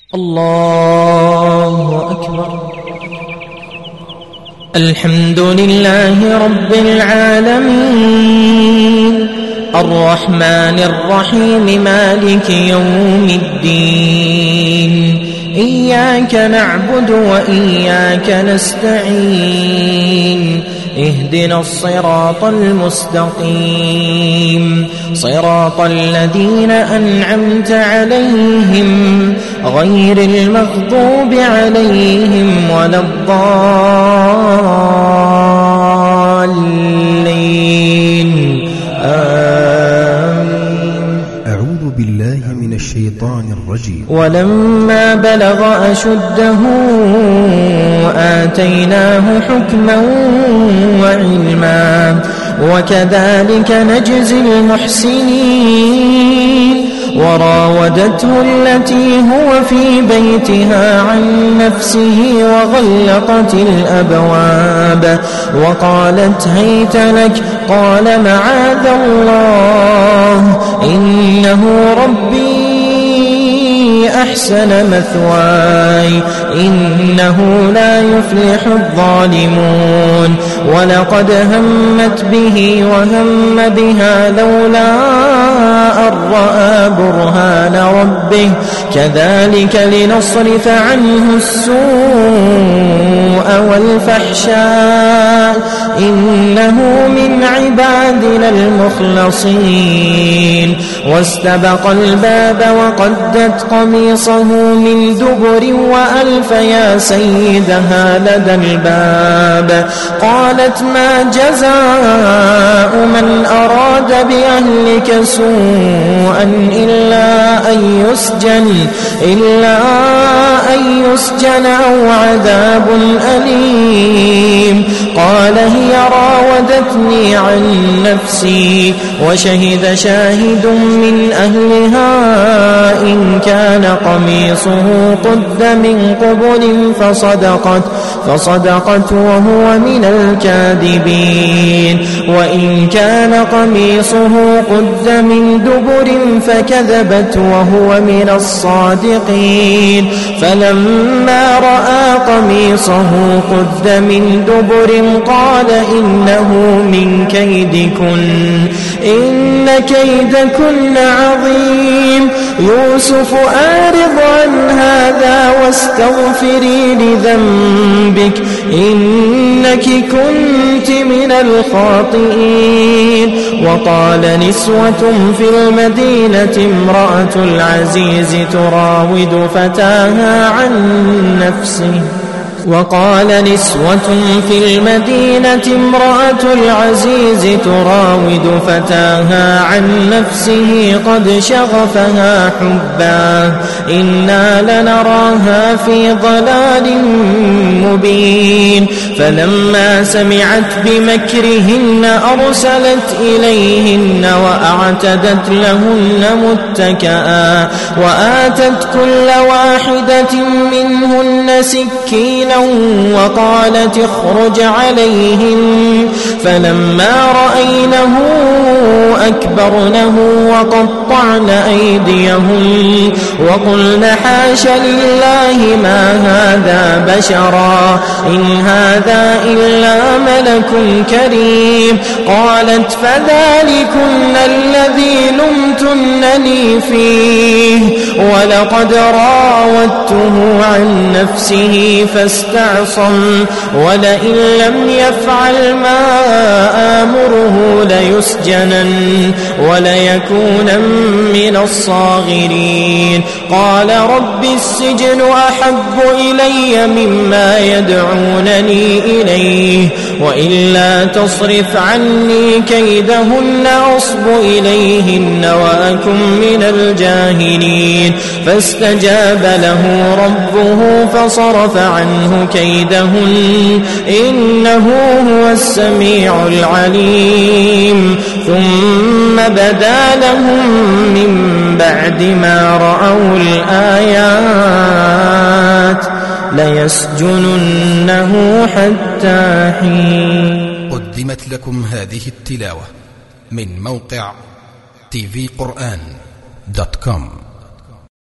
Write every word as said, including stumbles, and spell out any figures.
الله أكبر. الحمد لله رب العالمين الرحمن الرحيم مالك يوم الدين. إياك نعبد وإياك نستعين. اهدنا الصراط المستقيم صراط الذين أنعمت عليهم غير المغضوب عليهم ولا الضالين. آمين. أعوذ بالله من الشيطان الرجيم. ولما بلغ أشده آتيناه حكما وعلما وكذلك نجزي المحسنين. وراودته التي هو في بيتها عن نفسه وغلقت الأبواب وقالت هيت لك قال معاذ الله إنه ربي أحسن مثواي إنه لا يفلح الظالمون. ولقد همت به وهم بها لولا أن رأى برهان ربه كذلك لنصرف عنه السوء والفحشاء إنه من عبادنا المخلصين. واستبق الباب وقدت قميصه من دبر وألف يا سيدها لدى الباب. قالت ما جزاء من أراد بأهلك سوءا إلا أن يسجن إلا أن يسجن أو عذاب أليم. قال هي راودتني عن نفسي وشهد شاهد من أهلها إن كان قميصه قد من قبل فصدقت فصدقت وهو من الكاذبين. وإن كان قميصه قد من دبر فكذبت وهو من الصادقين. فلما رأى قميصه قد من دبر قال إنه من كيدكن إن كيدكن عظيم. يوسف أعرض عن هذا واستغفري لذنبك إنك كنت من الخاطئين. وقال نسوة في المدينة امرأة العزيز تراود فتاها عن نفسه وقال نسوة في المدينة امرأة العزيز تراود فتاها عن نفسه قد شغفها حبا إنا لنراها في ضلال مبين. فلما سمعت بمكرهن أرسلت إليهن وأعتدت لهن متكئا وآتت كل واحدة منهن سكينا وقالت اخرج عليهم. فلما رأينه أكبرنه وقطعن أيديهم وقلن حاش لله ما هذا بشرا إن هذا إلا ملك كريم. قالت فذلكن الذي لمتنني فيه ولقد راودته عن نفسه فاستعصم ولئن لم يفعل ما آمره ليسجنن وليكون من الصاغرين. قال رب السجن أحب إلي مما يدعونني إليه وإلا تصرف عني كيدهن أصب إليهن وأكن من الجاهلين. فاستجاب له ربه فصرف عنه كيدهن إنه هو السميع العليم. ثم بدا لهم من بعد ما رأوا الآيات ليسجننه حتى حين. قدمت لكم هذه التلاوة من موقع تي في قرآن دوت كوم.